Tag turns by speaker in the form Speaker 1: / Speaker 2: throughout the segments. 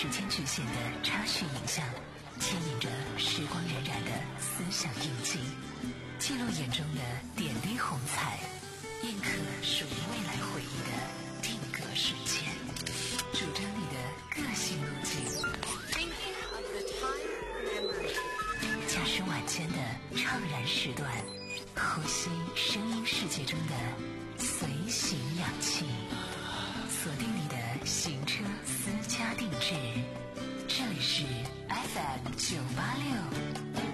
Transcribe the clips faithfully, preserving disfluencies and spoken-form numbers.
Speaker 1: 时间局限的插叙影像，牵引着时光荏苒的思想印记，记录眼中的点滴红彩，印刻属于未来回忆的定格瞬间，主张你的个性路径。驾驶晚间的怅然时段，呼吸声音世界中的随行氧气，锁定你的行车私家定制。这里是 F M 九八六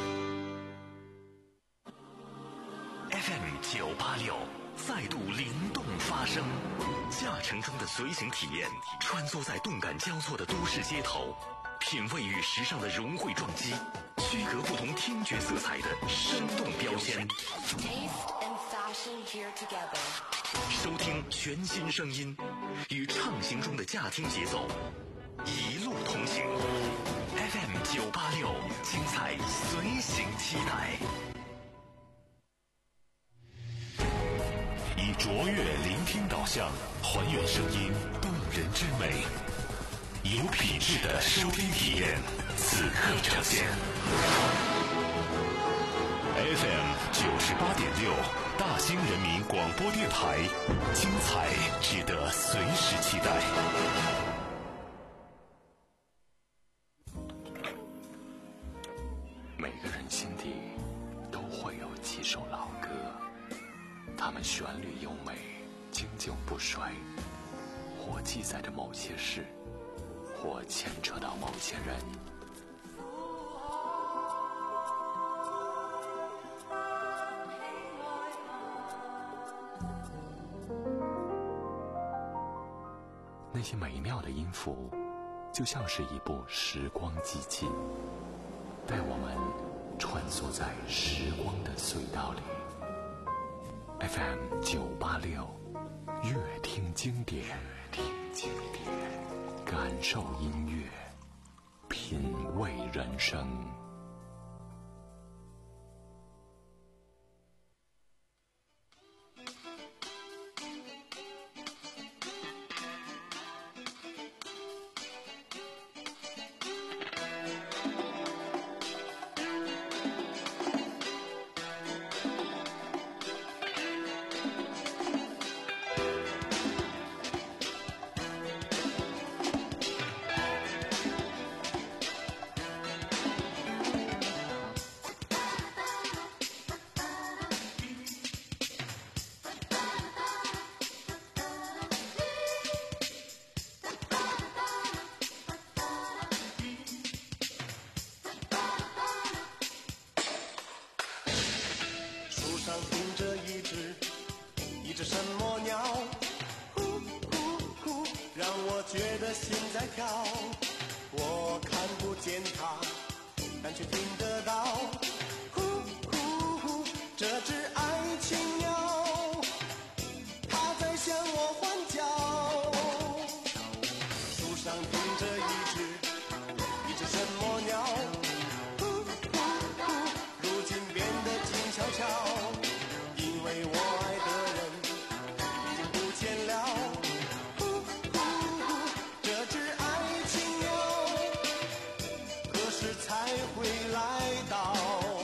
Speaker 2: F M 九八六再度灵动发声，驾乘中的随行体验，穿梭在动感交错的都市街头，品味与时尚的融汇撞击，区隔不同听觉色彩的生动标签。收听全新声音，与畅行中的驾听节奏一路同行。F M 九八六，精彩随行期待。以卓越聆听导向，还原声音动人之美，有品质的收听体验，此刻呈现。F M 九十八点六，大兴人民广播电台，精彩值得随时期待。
Speaker 3: 每个人心底都会有几首老歌，它们旋律优美，经久不衰，或记载着某些事，或牵扯到某些人。那些美妙的音符，就像是一部时光机器，带我们穿梭在时光的隧道里。F M 九八六，乐听经典，乐听经典，感受音乐，品味人生。
Speaker 4: 才会来到。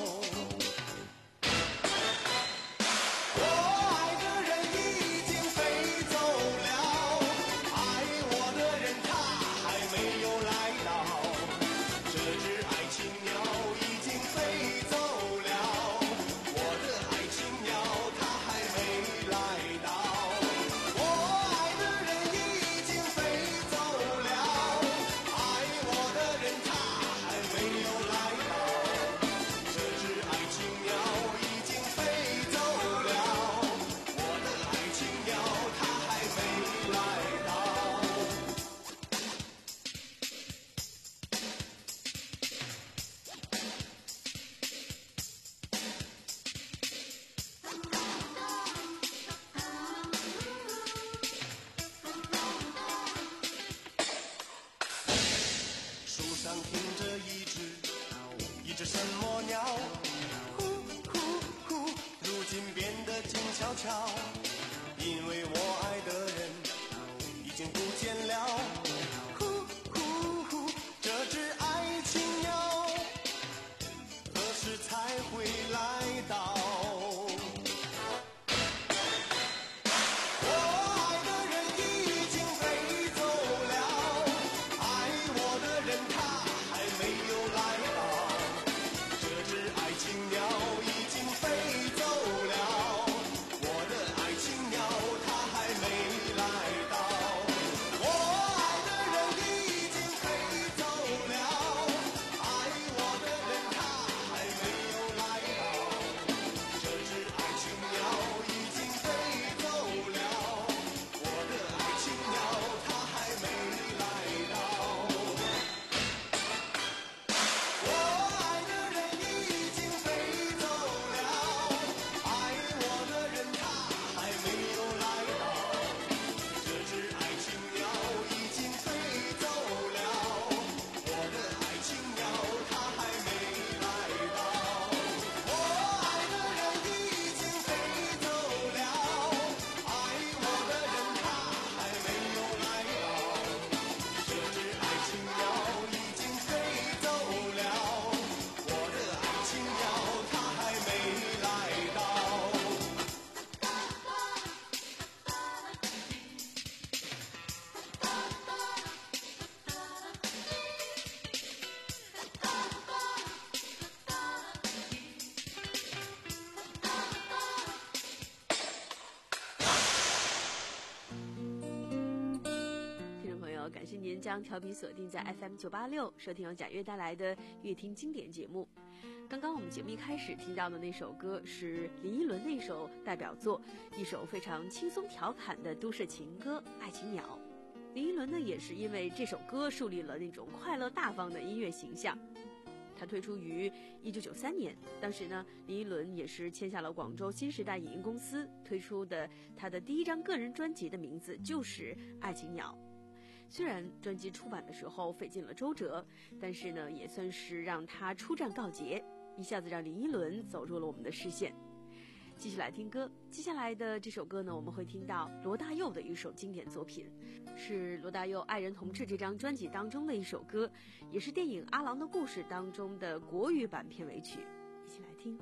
Speaker 4: 感谢您将调频锁定在 F M 九八六，收听由贾悦带来的乐听经典节目。刚刚我们节目一开始听到的那首歌是林依轮那首代表作，一首非常轻松调侃的都市情歌《爱情鸟》。林依轮呢，也是因为这首歌树立了那种快乐大方的音乐形象。他推出于一九九三年，当时呢，林依轮也是签下了广州新时代影音公司，推出的他的第一张个人专辑的名字就是《爱情鸟》。虽然专辑出版的时候费尽了周折，但是呢，也算是让他出战告捷，一下子让林依轮走入了我们的视线。继续来听歌，接下来的这首歌呢，我们会听到罗大佑的一首经典作品，是罗大佑《爱人同志》这张专辑当中的一首歌，也是电影《阿郎的故事》当中的国语版片尾曲，一起来听。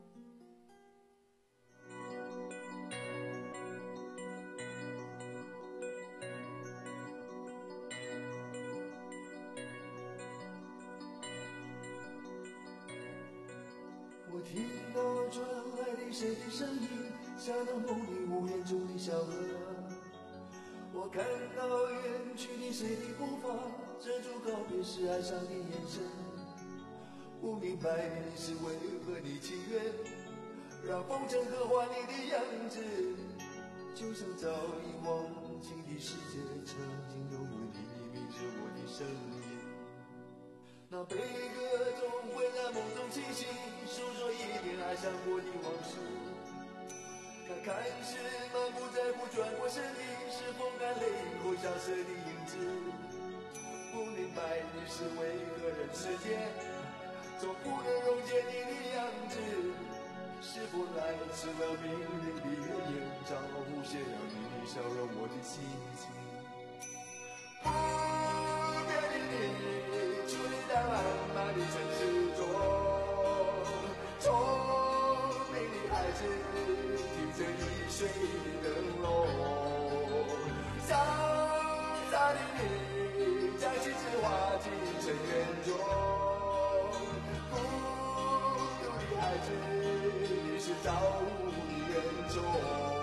Speaker 5: 我听到传来的谁的声音，像那梦里无言中的小河。我看到远去的谁的步伐，遮住告别时哀伤的眼神。不明白你是为何的情愿，让风尘刻画你的样子，就像早已忘情的世界，曾经拥有你的名字，我的声音。那悲歌总会在梦中清醒，诉说一点爱上过的往事。那看似满不在乎转过身的，是风干泪后消失的影子。不明白你是为何人世间总不能溶解你的样子，是否来迟了命运的月影，照不显了你的笑容，我的心情。不变的你，伫立在漫漫的城市中，聪明的孩子听着易碎的灯笼，潇洒的你将心事化进尘缘中，孤独的孩子你是造物的恩宠。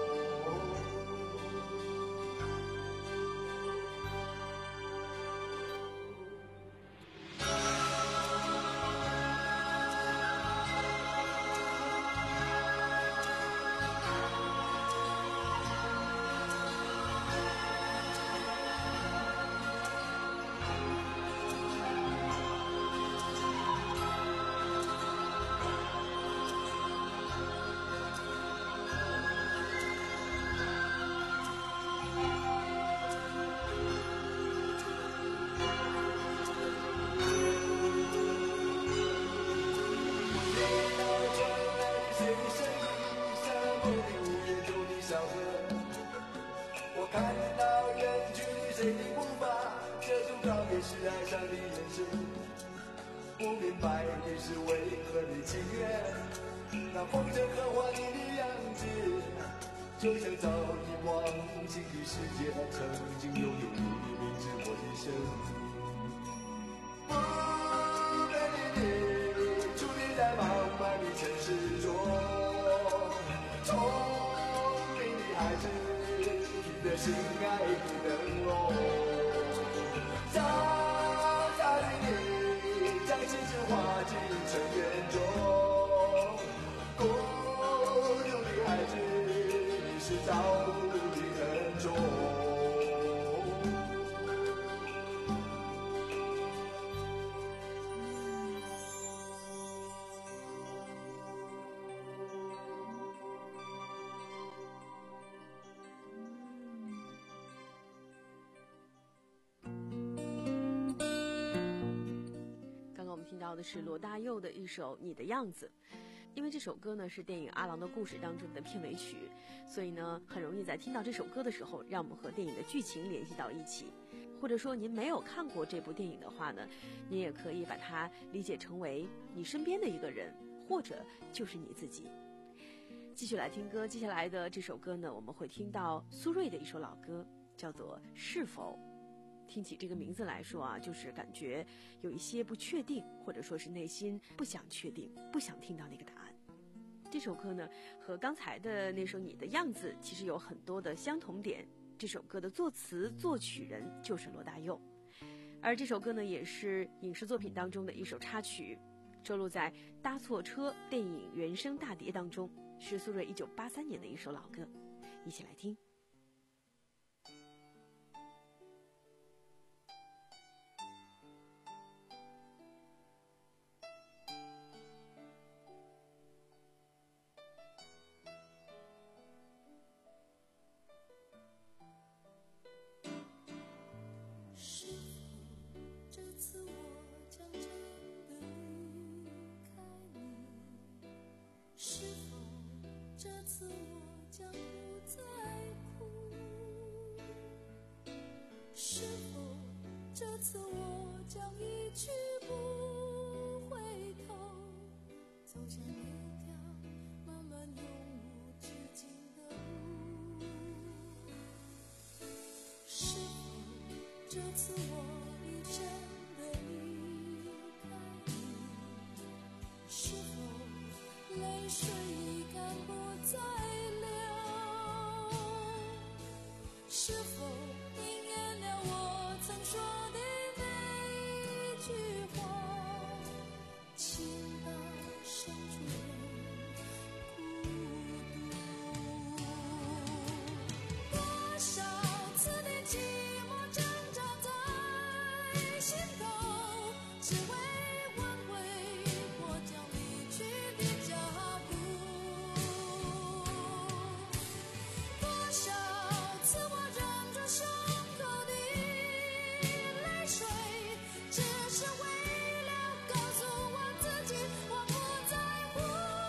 Speaker 5: 是爱上的眼神，不明白你是为何的情愿，那风筝刻画你的样子，就像早已忘情的世界，曾经拥有你的名字，我的生命。不变的你，伫立在茫茫的城市中，聪明的孩子，听着心爱的灯笼。潇洒的你，将心事化进尘缘中，孤独的孩子，你是造物的恩宠。
Speaker 4: 听到的是罗大佑的一首《你的样子》，因为这首歌呢是电影《阿郎的故事》当中的片尾曲，所以呢很容易在听到这首歌的时候，让我们和电影的剧情联系到一起。或者说您没有看过这部电影的话呢，您也可以把它理解成为你身边的一个人，或者就是你自己。继续来听歌，接下来的这首歌呢，我们会听到苏芮的一首老歌，叫做《是否》。听起这个名字来说啊，就是感觉有一些不确定，或者说是内心不想确定，不想听到那个答案。这首歌呢，和刚才的那首《你的样子》其实有很多的相同点， 这首歌的作词作曲人就是罗大佑。而这首歌呢，也是影视作品当中的一首插曲，收录在《搭错车》电影原声大碟当中，是苏芮一九八三年的一首老歌，一起来听。
Speaker 6: 这次我已真的离开你，是否泪水已干不再流？是否应验了我曾说的那句话，情到深处人孤独。多少次的寂寞挣扎在心头，只为挽回我将离去的脚步。多少次我忍住伤口的泪水，只是为了告诉我自己我不在乎。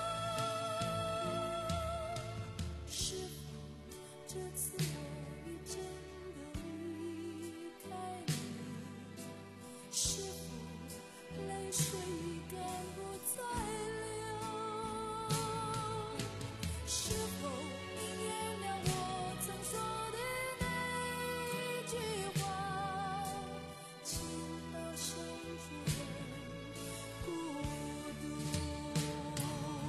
Speaker 6: 是否这次我已真的离开你？是否泪水已干不再流？是否应验了我曾说的那句话，情到深处人孤独。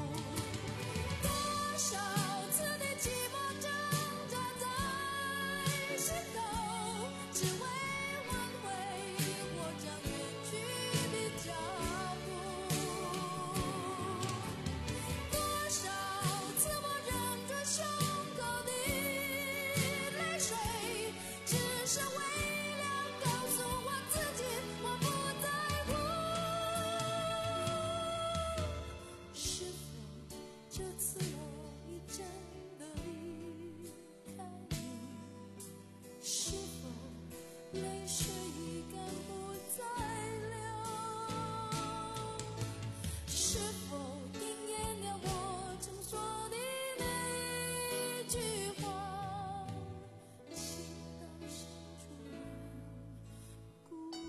Speaker 6: 多少次的寂寞挣扎在心头，只为挽回我将远去的脚步。多少次我忍住伤口的泪水，只是为了告诉我自己我不在乎。是否这次我已真的离开你？是否泪水已干不再流？是否应验了我曾说的那句话，情到深处人孤独。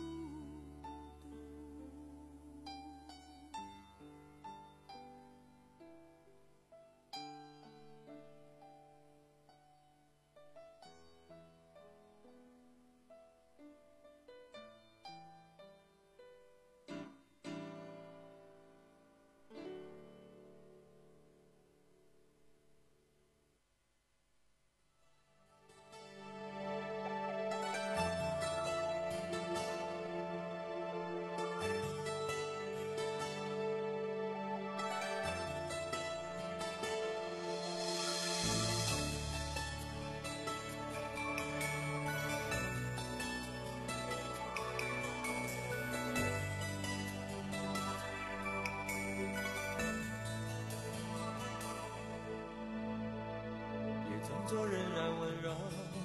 Speaker 5: 别装作仍然温柔，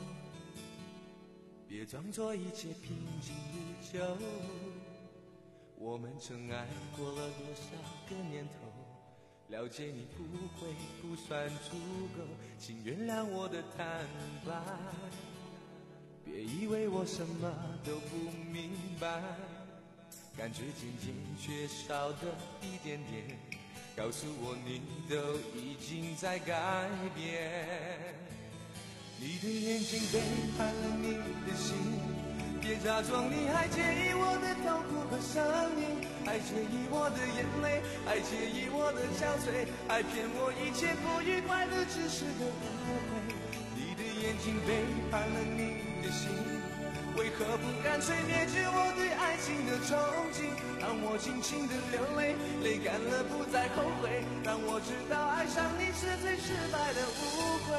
Speaker 5: 别装作一切平静如旧。我们曾爱过了多少个年头，了解你不会不算足够，请原谅我的坦白。别以为我什么都不明白，感觉渐渐缺少的一点点，告诉我你都已经在改变。你的眼睛背叛了你的心，别假装你还介意我的痛苦和声音，还介意我的眼泪，还介意我的憔悴，还骗我一切不愉快的只是个误会。你的眼眼睛背叛了你的心，为何不干脆灭绝我对爱情的憧憬？让我尽情的流泪，泪干了不再后悔，让我知道爱上你是最失败的误会。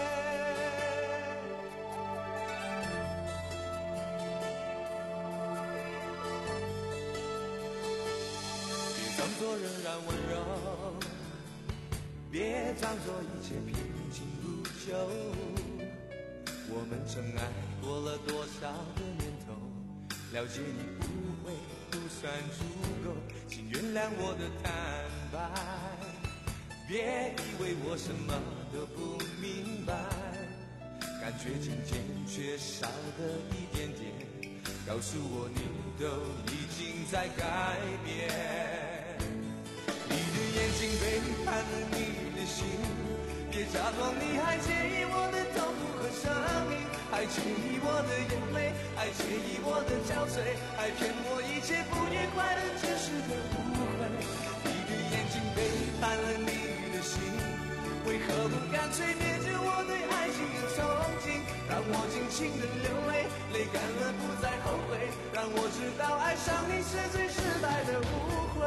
Speaker 5: 别装作仍然温柔，别装作一切平静如旧，我们曾爱过了多少个年头，了解你不会不算足够，请原谅我的坦白，别以为我什么都不明白，感觉渐渐缺少的一点点，告诉我你都已经在改变。你的眼睛背叛了你的心，别假装你还介意我的痛苦和生命，还介意我的眼泪，还介意我的憔悴，还骗我一切不愉快的只是个误会。你的眼睛背叛了你的心，为何不干脆灭绝我对爱情的憧憬？让我尽情的流泪，泪干了不再后悔，让我知道爱上你是最失败的误会。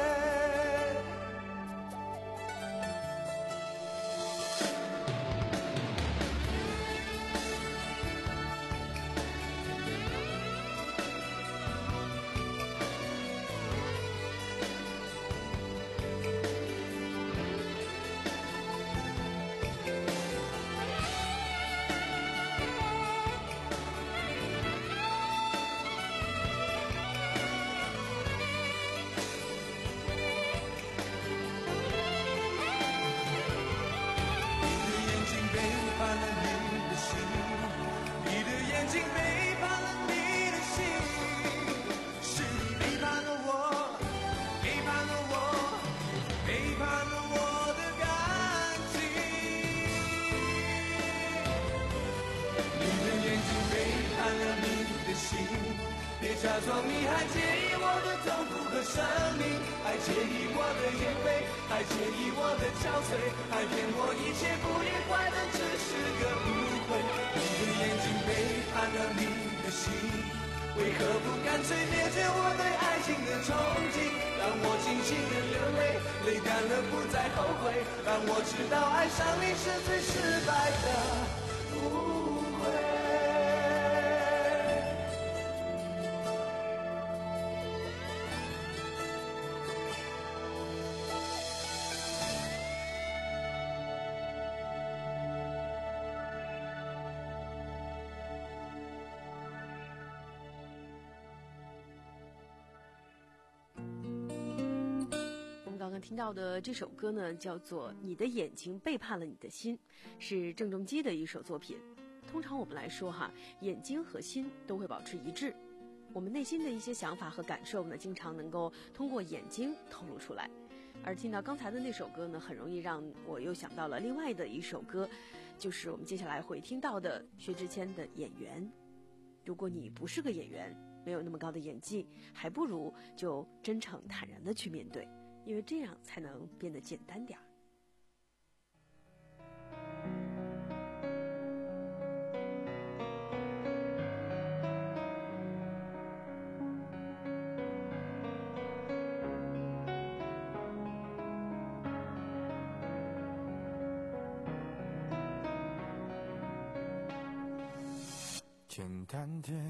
Speaker 5: 别假装你还介意我的痛苦和生命，还介意我的眼泪，还介意我的憔悴，还骗我一切不愉快的只是个误会。你的眼睛背叛了你的心，为何不干脆灭绝我对爱情的憧憬？让我尽情的流泪，泪干了不再后悔，让我知道爱上你是最失败的误会。
Speaker 4: 刚刚听到的这首歌呢，叫做《你的眼睛背叛了你的心》，是郑中基的一首作品。通常我们来说哈，眼睛和心都会保持一致，我们内心的一些想法和感受呢，经常能够通过眼睛透露出来。而听到刚才的那首歌呢，很容易让我又想到了另外的一首歌，就是我们接下来会听到的薛之谦的《演员》。如果你不是个演员，没有那么高的演技，还不如就真诚坦然的去面对，因为这样才能变得简单点儿。
Speaker 7: 简单点，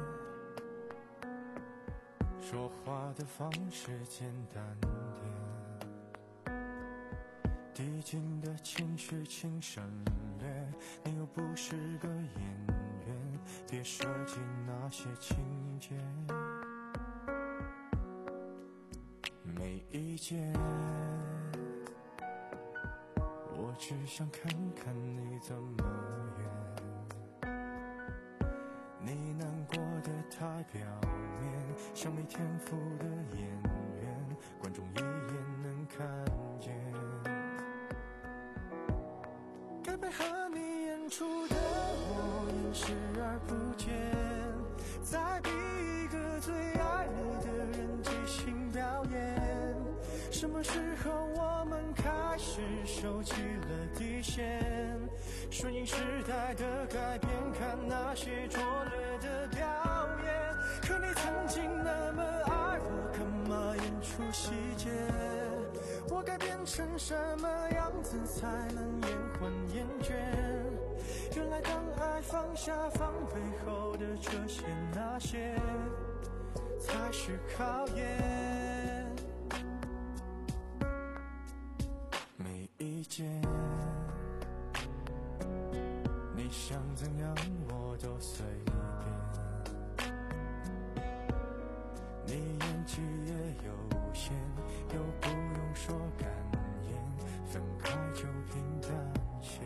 Speaker 7: 说话的方式简单点，递进的情绪请省略，你又不是个演员，别设计那些情节。没意见，我只想看看你怎么演，你难过的太表面，像没天赋的演员，观众一眼能看见。该配合你演出的我演视而不见，再逼一个最爱你的人即兴表演， 什么时候我们开始收起了底线？顺应时代的改变，看那些拙劣的表演。可你曾经那么爱我，干嘛演出细节？我该变成什么样子才能延缓厌倦？原来当爱放下防备后的这些那些，才是考验。没意见，你想怎样我都随便。你演技也有限，又不用说感言，分开就平淡些。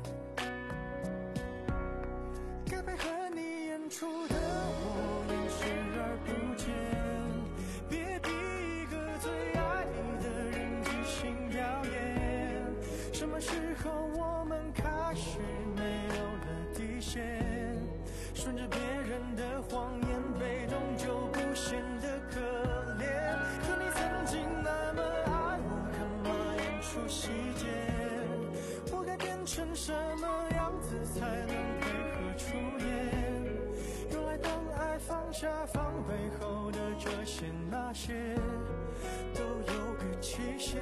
Speaker 7: 该配合你演出的我也视而不见，别逼一个最爱你的人即兴表演。什么时候我们开始没有了底线？顺着别人的谎言，被动就不显得可怜。可你曾经那么爱我，干嘛演出细节？我该变成什么样子才能配合出演？原来当爱放下防备后的这些那些，都有个期限。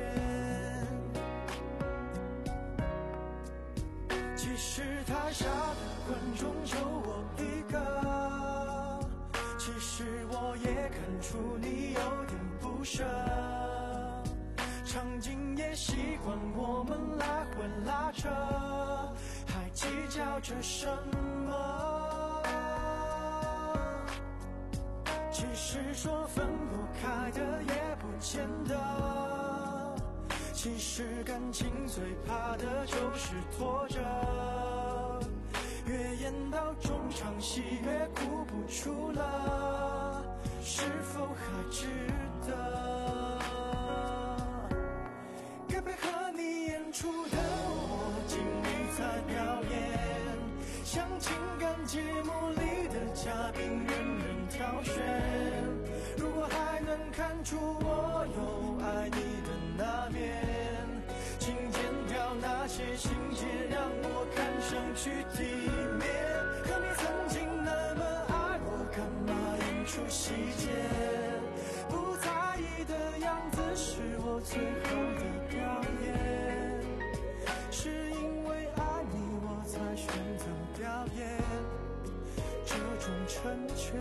Speaker 7: 其实台下的观众就我一个，其实我也看出你有点不舍，场景也习惯我们来回拉扯，还计较着什么？其实说分不开的也不见得，其实感情最怕的就是拖着，越演到中场戏越哭不出了，是否还值得？该配合你演出的我尽力在表演，像情感节目里的嘉宾任人挑选。如果还能看出我有爱你的那面，请剪掉那些情节，让我看上去体面。可你曾经那么爱我，干嘛演出细节？不在意的样子是我最后的表演，是因为爱你我才选择表演这种成全。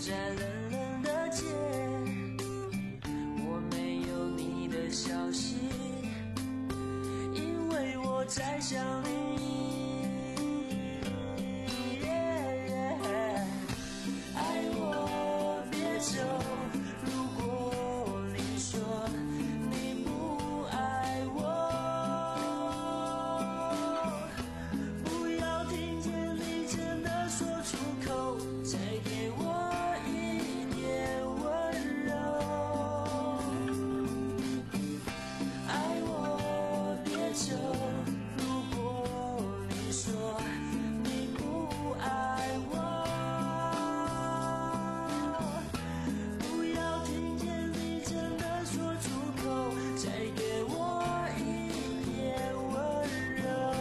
Speaker 8: 在冷冷的街，我没有你的消息，因为我在想你。爱我别走，如果你说你不爱我，不要听见你真的说出口，再给我一点温柔。爱我别走，如果你说你不爱我，不要听见你真的说出口，再给我一点温柔。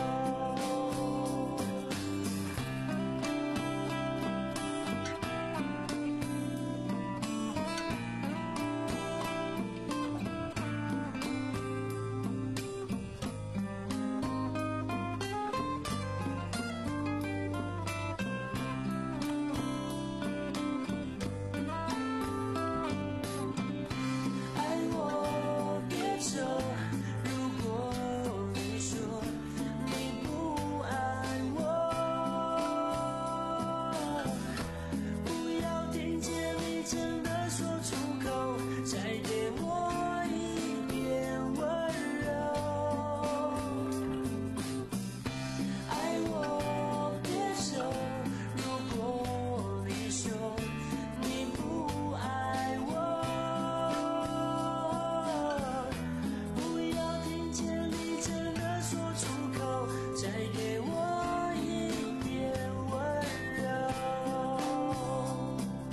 Speaker 8: 爱我别走，如果你说你不爱我，不要听见你真的说出口，再给我一点温柔。爱我别走，如果你说你不爱我，不要听见你真的说出口，再给我一点温柔。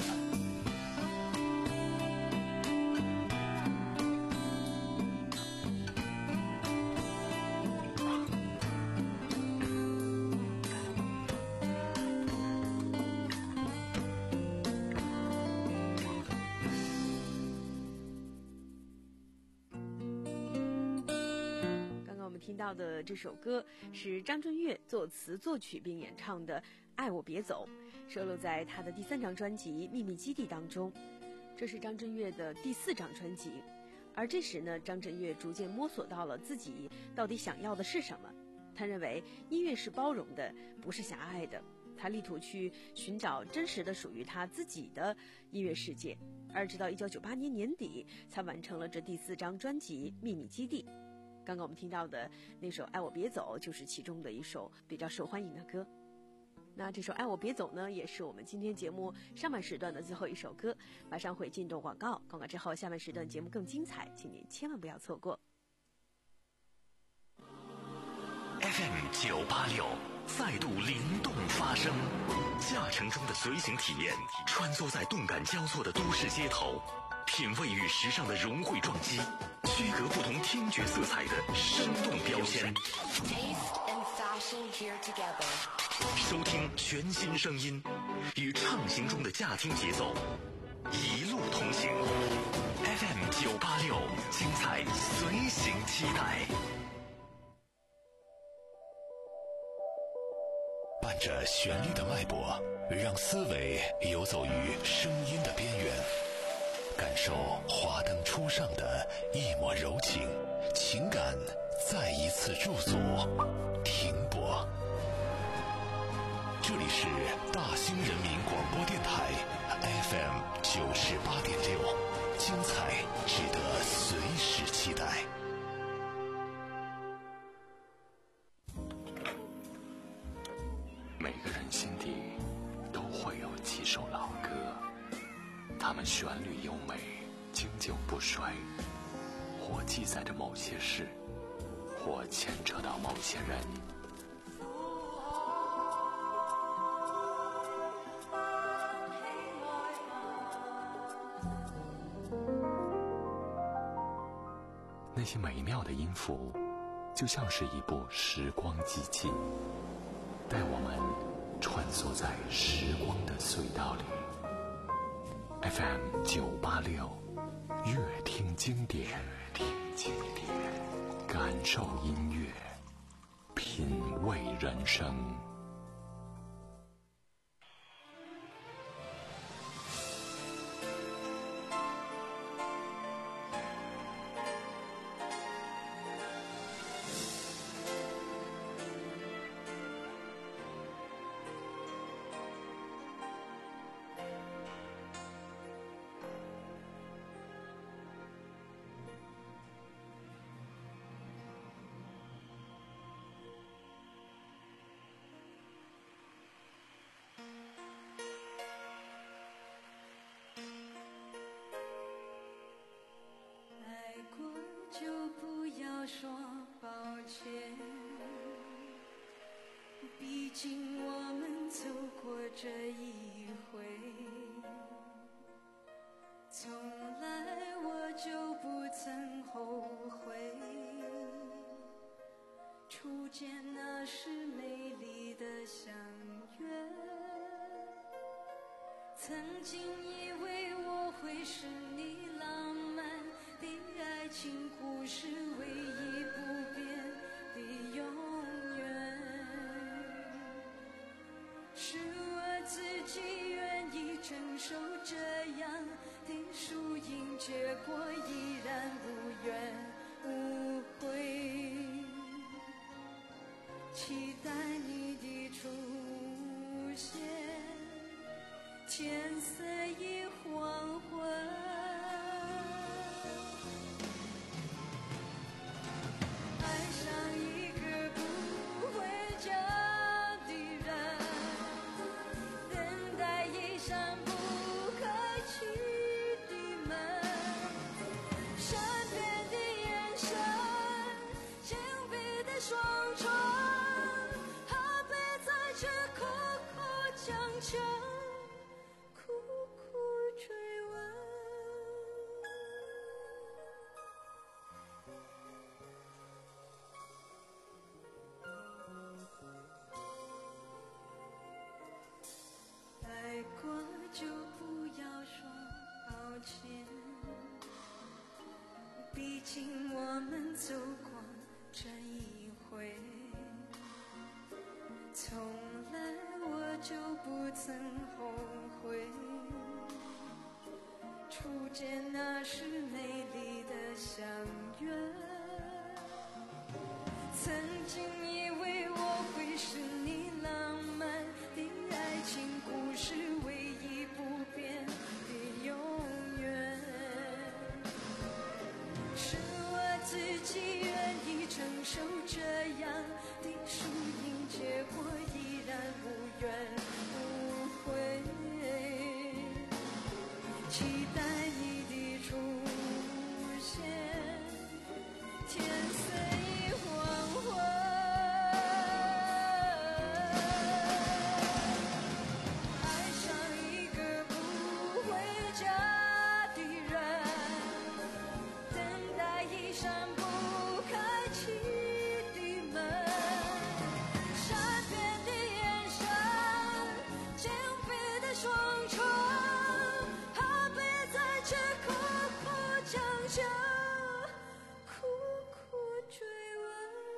Speaker 4: 刚刚我们听到的这首歌是张震岳作词作曲并演唱的《爱我别走》，收录在他的第三张专辑《秘密基地》当中。这是张震岳的第四张专辑，而这时呢，张震岳逐渐摸索到了自己到底想要的是什么。他认为音乐是包容的，不是狭隘的。他力图去寻找真实的属于他自己的音乐世界，而直到一九九八年年底才完成了这第四张专辑《秘密基地》。刚刚我们听到的那首《爱我别走》就是其中的一首比较受欢迎的歌。那这首《爱我别走》呢，也是我们今天节目上半时段的最后一首歌。马上会进入广告，广告之后下半时段节目更精彩，请您千万不要错过。
Speaker 2: F M 九八六再度灵动发声，驾乘中的随行体验，穿梭在动感交错的都市街头，品味与时尚的融汇撞击，区隔不同听觉色彩的生动标签。
Speaker 9: Taste and fashion here together.
Speaker 2: 收听全新声音，与畅行中的驾听节奏，一路同行。F M 九八六，精彩随行期待。
Speaker 3: 伴着旋律的脉搏，让思维游走于声音的边缘，感受华灯初上的一抹柔情，情感再一次驻足停泊。这里是大兴人民广播电台 F M 九十八点六，精彩值得随时期待。 每个人心底都会有几首老歌，它们旋律优美，经久不衰，或记载着某些事，或牵扯到某些人。那些美妙的音符，就像是一部时光机器，带我们穿梭在时光的隧道里。F M 九八六，乐听经典，听经典，感受音乐，品味人生。
Speaker 6: 竟我们走过这一回，从来我就不曾后悔。初见那时美丽的相约，曾经以为我会是你浪漫的爱情故事唯一不变的永远，是我自己愿意承受这样的输赢，结果依然无怨无悔。期待你的出现，天色已黄昏，爱上一个不回家的人，等待一扇不开启的门，善变的眼神，紧闭的双唇，怕被在这苦苦强求，苦苦追问。爱过就不要说抱歉，毕竟我们走过这一回，从来我就不曾后悔。初见那时美丽的相约，曾经以为我会是你浪漫的爱情故事唯一不变的永远，是我自己愿意承受这样的输赢，结果依然无怨无悔。期待你的出现，天色已黄昏，爱上一个不回家的人，等待一扇不开启的门，善变的眼神，紧闭的双唇，怕被在这苦苦强求，苦苦追问。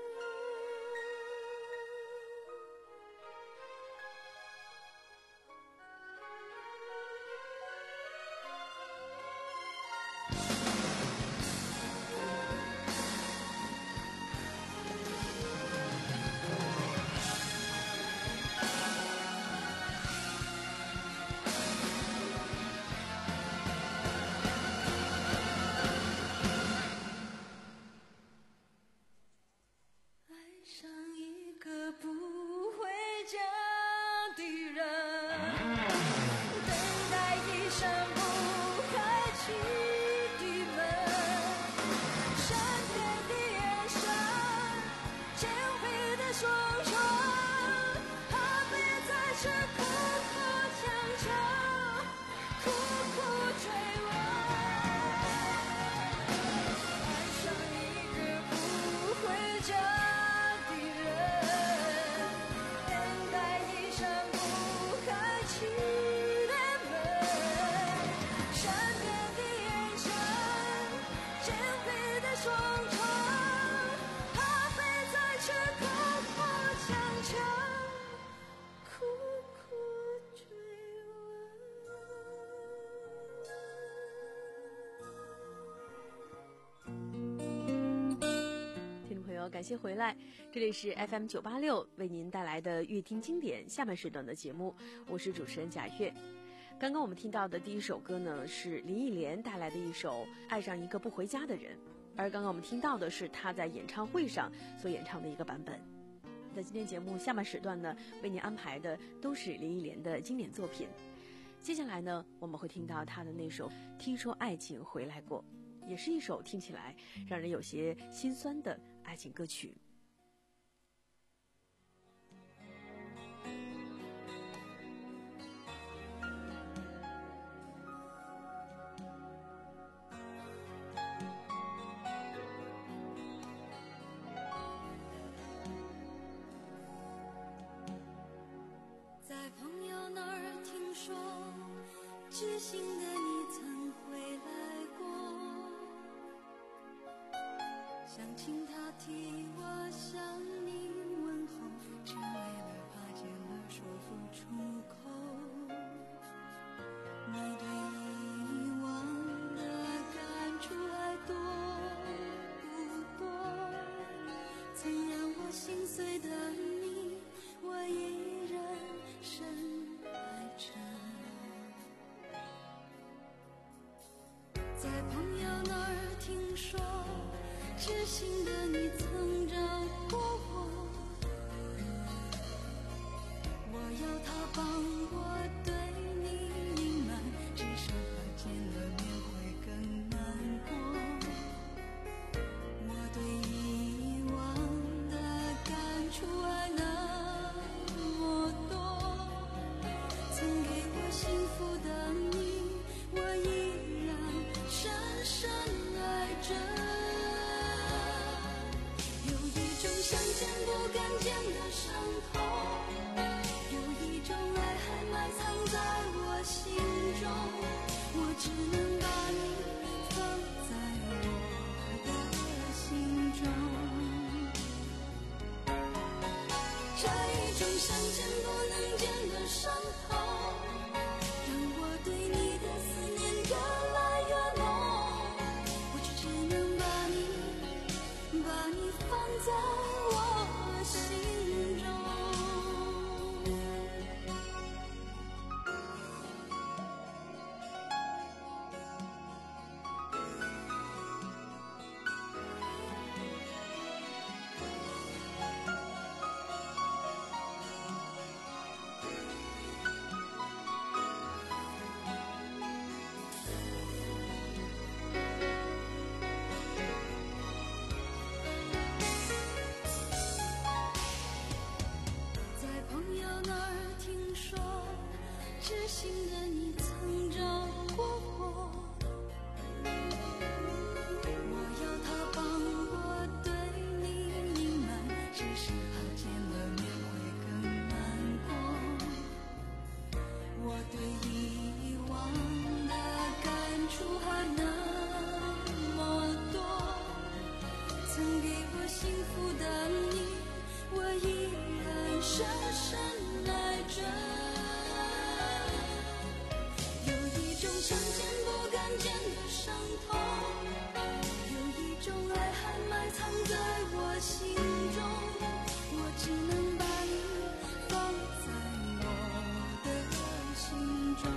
Speaker 6: 爱上一个不回家的人，等待一扇不开启的门，善变的眼神，紧闭的双唇，怕被在这苦苦强求，苦苦追问。爱上一个不回家的人，等待一扇不开启的门，善变的眼神，紧闭的双唇，怕被在这苦苦强求，苦苦追
Speaker 4: 听众朋友，感谢回来，这里是 F M 九八六为您带来的乐听经典下半时段的节目，我是主持人贾月。刚刚我们听到的第一首歌呢，是林忆莲带来的一首《爱上一个不回家的人》，而刚刚我们听到的是她在演唱会上所演唱的一个版本。在今天节目下半时段呢，为您安排的都是林忆莲的经典作品。接下来呢，我们会听到她的那首《听说爱情回来过》，也是一首听起来让人有些心酸的爱情歌曲。
Speaker 6: 想请他替我向你问候，只为了怕见了说不出口。你对遗忘的感触还多不多？曾让我心碎的你，我依然深爱着。在朋友那儿听说，知心的你曾找过我，我要他帮我对你隐瞒，至少他见了面会更难过。我对遗忘的感触还那么多，曾给我幸福的你，我依然深深爱着。有一种想见不敢见的伤痛，有一种爱还埋藏在我心中，我只能把你放在我的心中。这一种想见不能见的伤痛，让我对你的思念越来越浓，我却只能把你把你放在我心中。在朋友那儿听说，知心的你曾找过我，我要他帮我对你隐瞒，只是怕见了面会更难过。我对遗忘的感触还那么多，曾给我幸福的你，我依然深深爱着。有一种想见不敢见的伤痛，有一种爱还埋藏在我心中，我只能把你放在我的心中。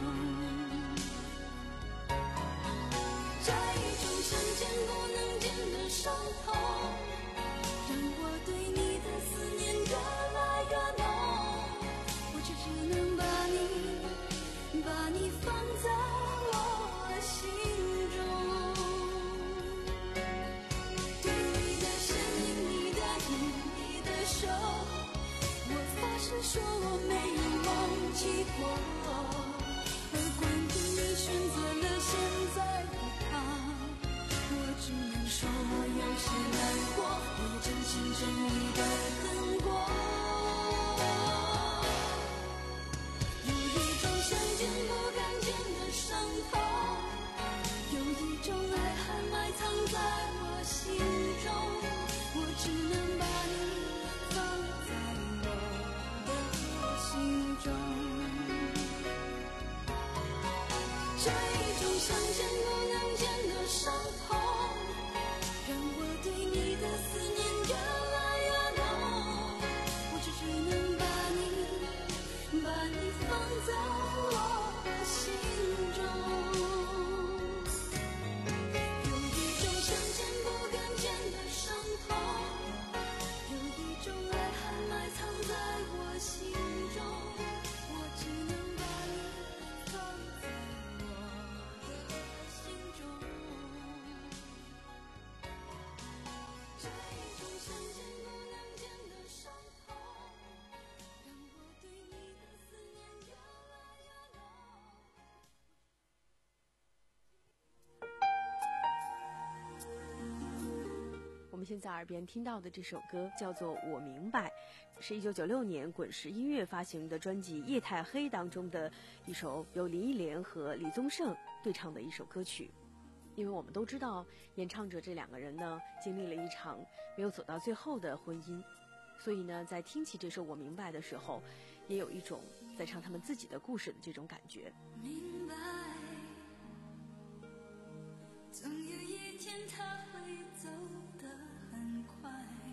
Speaker 6: 这一种想见不能见的伤痛，让我对你的思念越来越浓，我却只能把你把你放在我心中。对你的身影，你的影，你的手，我发誓说我没有忘记过。而关于你选择了现在的他，我只能说我有些难过，我也真心真意的等过。有一种想见不敢见的伤痛，有一种爱还埋藏在我心中，我只能把你放在我的心中。这一种想见不能见的伤痛，让我对你的思念越来越浓，我却只能把你把你放在我心中。有一种想见不敢见的伤痛，有一种爱还埋藏在我心中，我只能把你放在我的心中。这一种想见不能见的伤痛，让我对你的思念越来越浓。
Speaker 4: 我们现在耳边听到的这首歌叫做《我明白》，是一九九六年滚石音乐发行的专辑《夜太黑》当中的一首由林忆莲和李宗盛对唱的一首歌曲。 因为我们都知道，演唱者这两个人呢，经历了一场没有走到最后的婚姻，所以呢，在听起这首《我明白》的时候，也有一种在唱他们自己的故事的这种感觉。
Speaker 6: 明白，总有一天他会走得很快，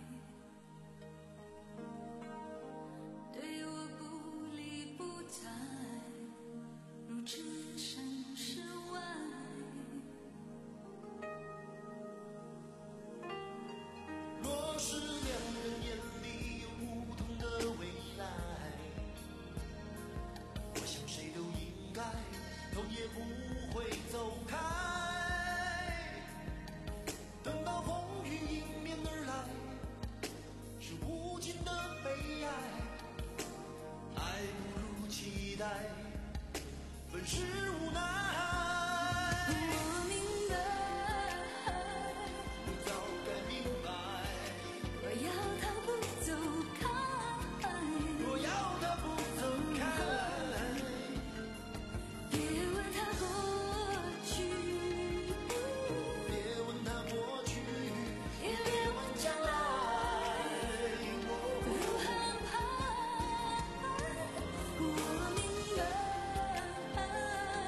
Speaker 6: 对我不理不睬，如置身事外。
Speaker 5: 若是两人眼里有不同的未来，我想谁都应该头也不会走开。等到风雨迎面而来，是无尽的悲哀，爱不如期待，本是无奈。
Speaker 6: 我明白，
Speaker 5: 你早该明白，
Speaker 6: 我要他不走开，
Speaker 5: 我要他不走开。
Speaker 6: 别问他过去，
Speaker 5: 别问他过去，
Speaker 6: 也别问将来，不用害怕。我明白，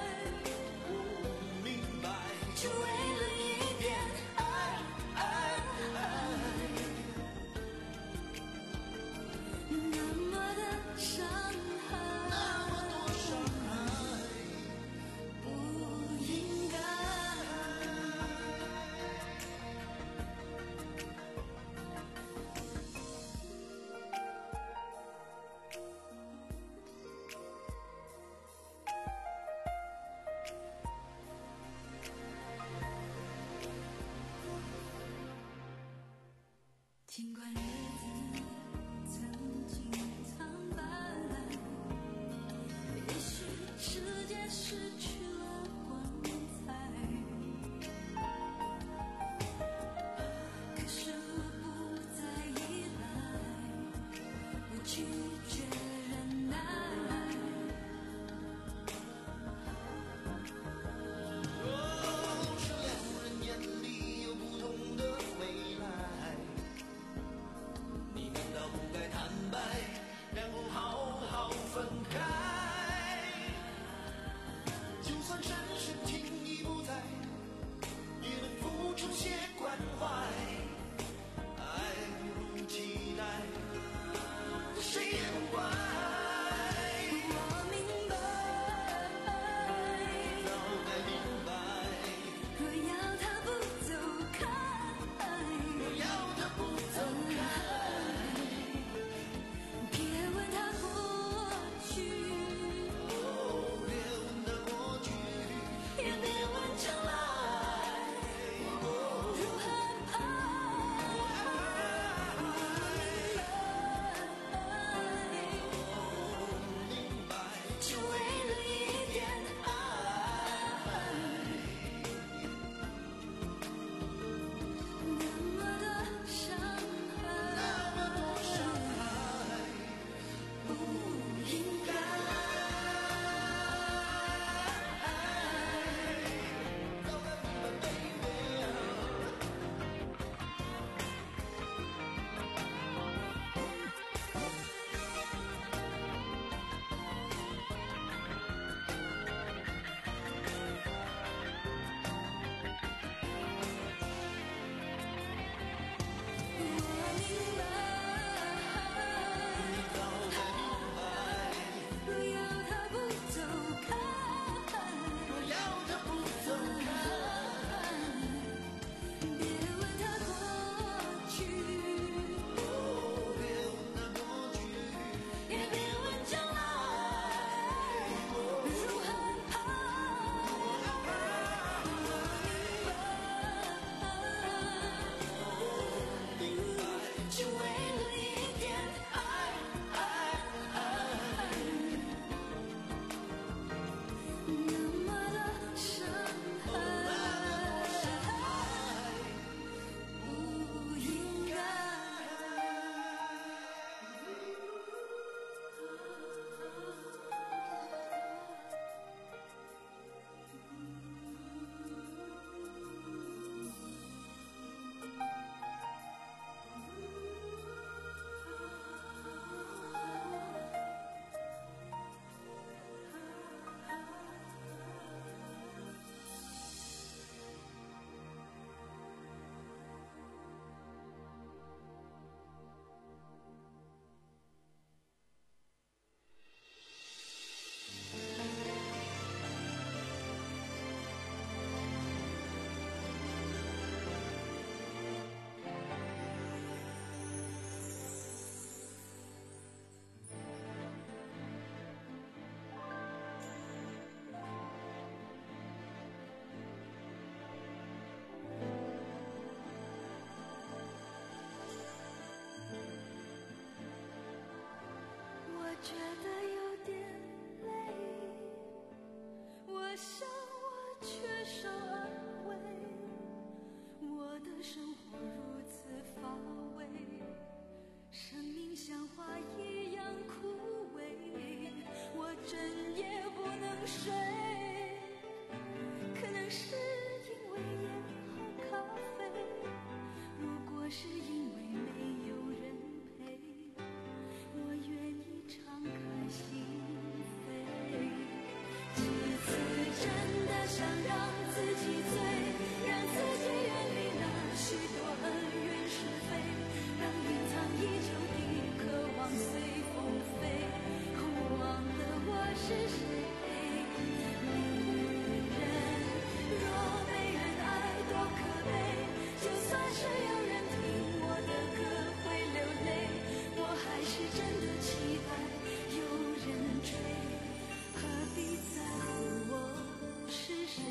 Speaker 6: 追，何必在乎我是谁？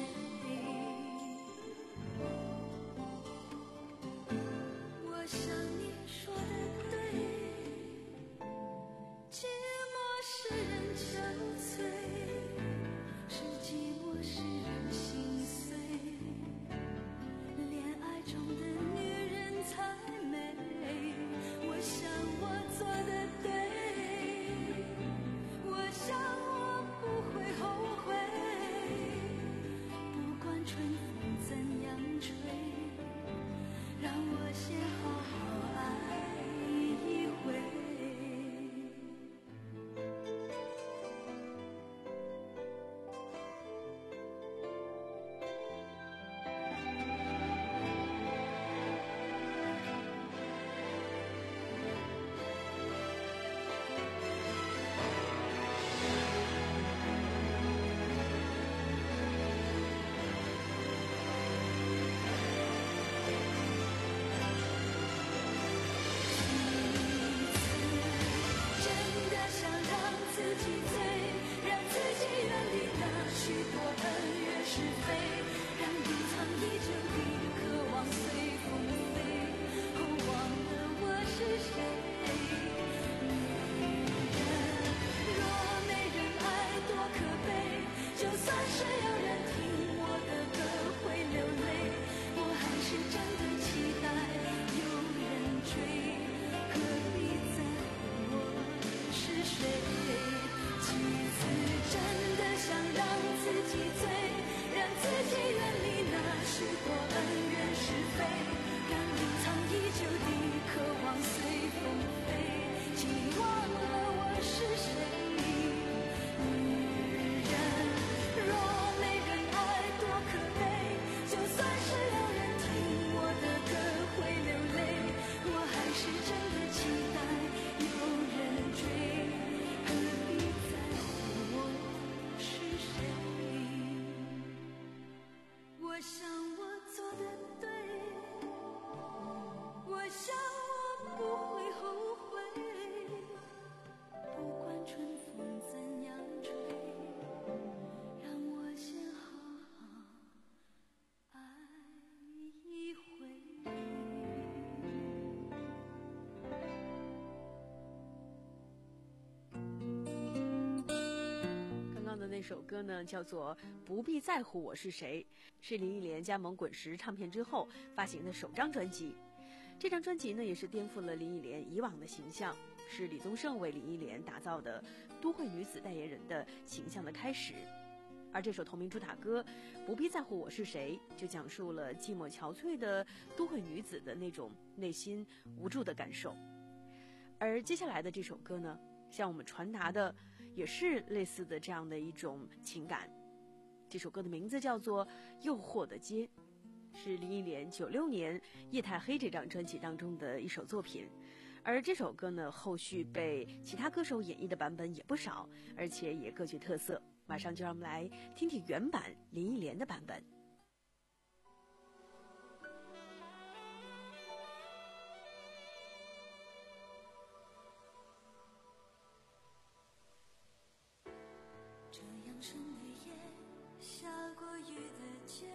Speaker 6: 我想你说的对，寂寞使人憔悴，是寂寞使人心碎，恋爱中的女人才美。我想我做的对，我想我不会后悔，不管春风怎样吹，让我先好好爱一回。我想我做的对，我想我不会后悔，不管春风怎样吹，让我先好好爱一回。
Speaker 4: 刚刚的那首歌呢，叫做《不必在乎我是谁》，是林忆莲加盟滚石唱片之后发行的首张专辑。这张专辑呢，也是颠覆了林忆莲以往的形象，是李宗盛为林忆莲打造的都会女子代言人的形象的开始。而这首同名主打歌《不必在乎我是谁》，就讲述了寂寞憔悴的都会女子的那种内心无助的感受。而接下来的这首歌呢，向我们传达的也是类似的这样的一种情感。这首歌的名字叫做《诱惑的街》，是林忆莲九六年《夜太黑》这张专辑当中的一首作品。而这首歌呢，后续被其他歌手演绎的版本也不少，而且也各具特色。马上就让我们来听听原版林忆莲的版本。
Speaker 6: 这样深的夜，下过雨的街，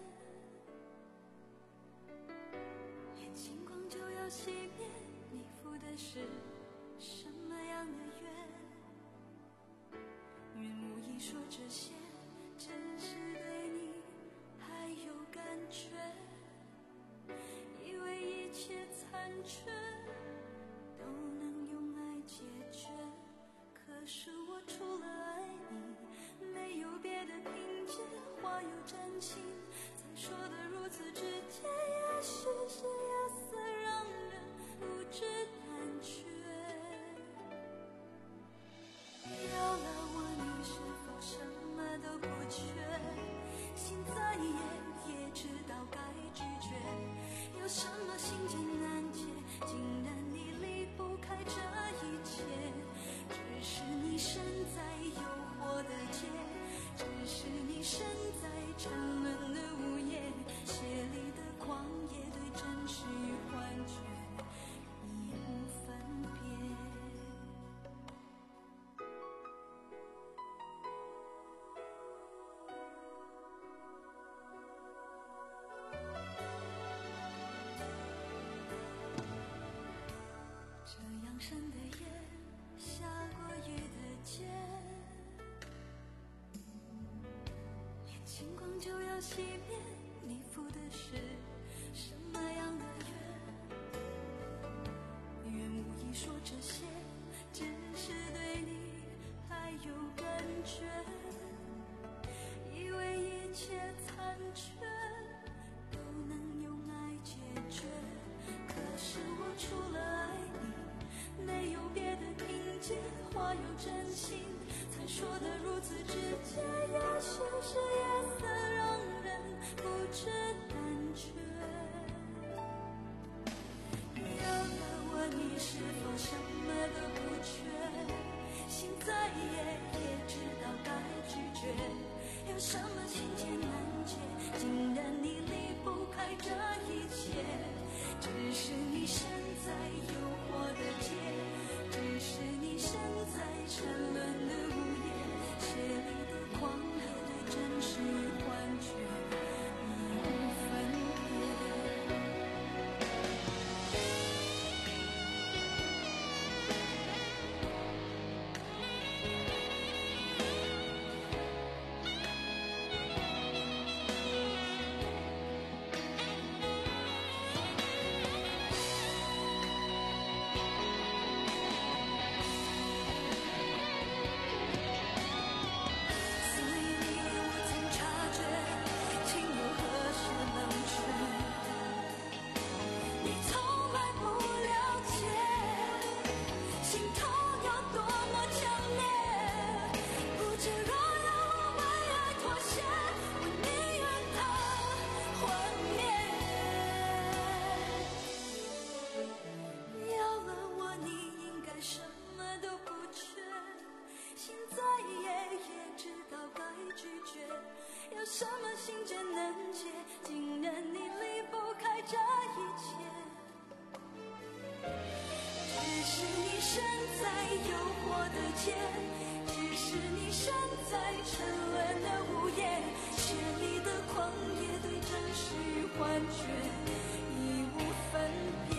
Speaker 6: 眼星光就要熄灭，你赴的是什么样的约？愿无意说这些，只是对你还有感觉，以为一切残缺都能用爱解决，可是我除了爱你没有别的凭借，话又真情才说得如此直接，也许是夜色让人不知胆怯，要了我你是否什么都不缺，心再野也知道该拒绝，有什么心结难解，竟然你离不开这一切，只是你身在诱惑的街，只是你身在沉沦的午夜，血里的狂野对真实山的夜，下过雨的街，眼睛光就要熄灭，你赴的是什么样的约？愿无意说这些，只是对你还有感觉，以为一切残缺都能用爱解决，可是我除了爱你没有别的凭借，话有真心才说得如此直接，也许是夜色让人不知胆怯，有了我你是否什么都不缺，心再野也知道该拒绝，有什么情节难解，竟然你离不开这一切，只是你身在诱惑的街，只是你身在沉沦的午夜，血里的狂野对真实幻觉已无分别。有什么心结难解，竟然你离不开这一切，只是你身在诱惑的街，只是你身在沉沦的午夜，血里的狂野对真实与幻觉已无分别，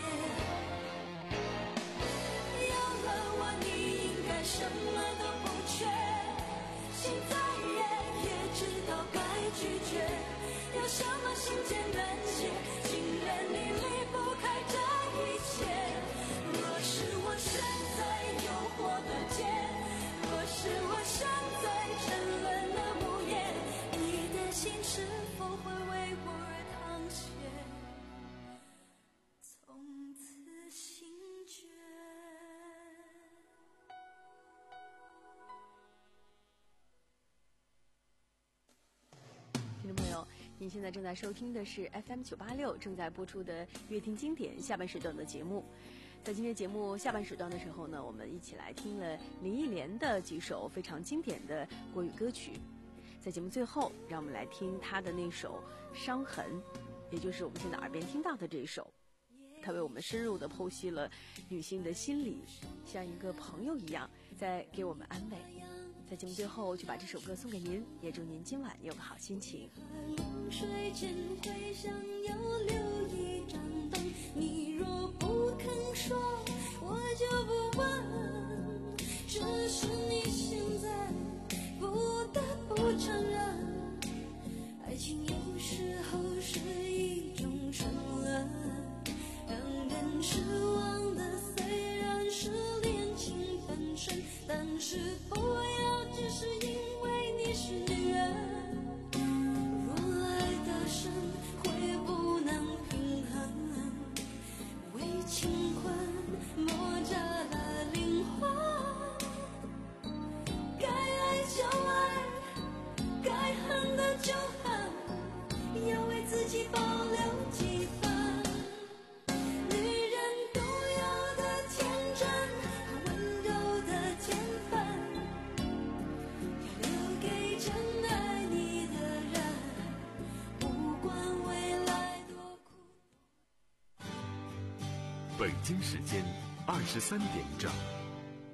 Speaker 6: 有了我你应该什么都不缺，心再野也知道该拒绝，有什么心结难解，竟然你离不开这一切，若是我身在诱惑的街，若是我身在沉沦的午夜，你的心是否会为我而淌血，从此心决。
Speaker 4: 听众朋友，您现在正在收听的是 F M 九八六正在播出的乐听经典下半时段的节目。在今天节目下半时段的时候呢，我们一起来听了林忆莲的几首非常经典的国语歌曲。在节目最后，让我们来听她的那首《伤痕》，也就是我们现在耳边听到的这一首。她为我们深入地剖析了女性的心理，像一个朋友一样在给我们安慰。在节目最后就把这首歌送给您，也祝您今晚有个好心情。
Speaker 6: 水间会想要留一盏灯，你若不肯说，我就不问，只是你现在不得不承认，爱情有时候是一种沉沦，让人失望的虽然是恋情本身，但是不要只是因为你是女人，若爱的深会不能平衡，为情困磨扎了灵魂，该爱就爱，该恨的就恨，要为自己保留几分女人独有的天真和温柔的天分，要留给真爱你的人，不管未来多苦。
Speaker 2: 北京时间二十三点整。